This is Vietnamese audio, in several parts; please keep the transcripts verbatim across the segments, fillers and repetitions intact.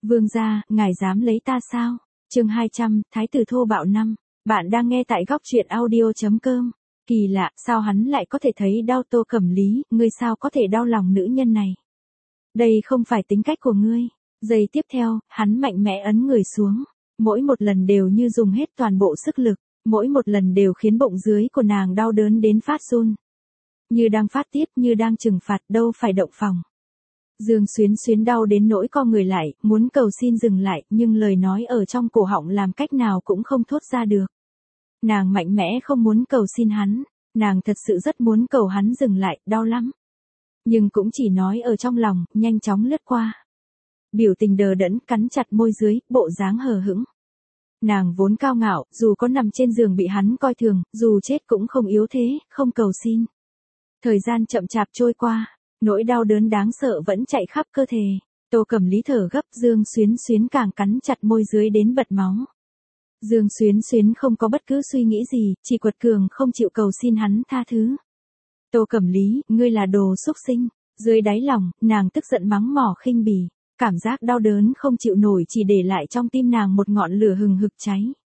Vương gia, ngài dám lấy ta sao? Chương hai trăm, Thái tử thô bạo năm. Bạn đang nghe tại góc truyện audio chấm com. Kỳ lạ, sao hắn lại có thể thấy đau? Tô Cẩm Lý, ngươi sao có thể đau lòng nữ nhân này? Đây không phải tính cách của ngươi. Giây tiếp theo, hắn mạnh mẽ ấn người xuống. Mỗi một lần đều như dùng hết toàn bộ sức lực, mỗi một lần đều khiến bụng dưới của nàng đau đớn đến phát run. Như đang phát tiết, như đang trừng phạt, đâu phải động phòng. Dương Xuyến Xuyến đau đến nỗi co người lại, muốn cầu xin dừng lại, nhưng lời nói ở trong cổ họng làm cách nào cũng không thốt ra được. Nàng mạnh mẽ không muốn cầu xin hắn, nàng thật sự rất muốn cầu hắn dừng lại, đau lắm. Nhưng cũng chỉ nói ở trong lòng, nhanh chóng lướt qua. Biểu tình đờ đẫn, cắn chặt môi dưới, bộ dáng hờ hững. Nàng vốn cao ngạo, dù có nằm trên giường bị hắn coi thường, dù chết cũng không yếu thế, không cầu xin. Thời gian chậm chạp trôi qua. Nỗi đau đớn đáng sợ vẫn chạy khắp cơ thể. Tô Cẩm Lý thở gấp, Dương Xuyến Xuyến càng cắn chặt môi dưới đến bật máu. Dương Xuyến Xuyến không có bất cứ suy nghĩ gì, chỉ quật cường không chịu cầu xin hắn tha thứ. Tô Cẩm Lý, ngươi là đồ xúc sinh. Dưới đáy lòng, nàng tức giận mắng mỏ khinh bỉ. Cảm giác đau đớn không chịu nổi chỉ để lại trong tim nàng một ngọn lửa hừng hực cháy.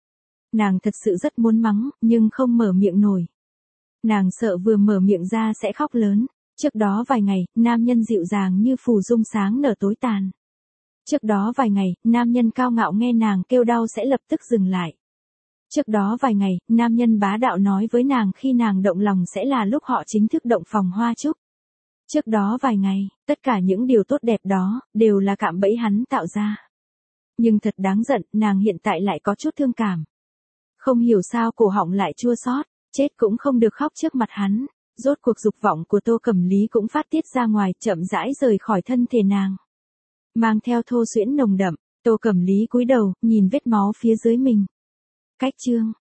Nàng thật sự rất muốn mắng, nhưng không mở miệng nổi. Nàng sợ vừa mở miệng ra sẽ khóc lớn. Trước đó vài ngày, nam nhân dịu dàng như phù dung sáng nở tối tàn. Trước đó vài ngày, nam nhân cao ngạo nghe nàng kêu đau sẽ lập tức dừng lại. Trước đó vài ngày, nam nhân bá đạo nói với nàng khi nàng động lòng sẽ là lúc họ chính thức động phòng hoa trúc. Trước đó vài ngày, tất cả những điều tốt đẹp đó, đều là cạm bẫy hắn tạo ra. Nhưng thật đáng giận, nàng hiện tại lại có chút thương cảm. Không hiểu sao cổ họng lại chua xót, chết cũng không được khóc trước mặt hắn. Rốt cuộc dục vọng của Tô Cẩm Lý cũng phát tiết ra ngoài, chậm rãi rời khỏi thân thể nàng. Mang theo thô xuyễn nồng đậm, Tô Cẩm Lý cúi đầu, nhìn vết máu phía dưới mình. Cách chương,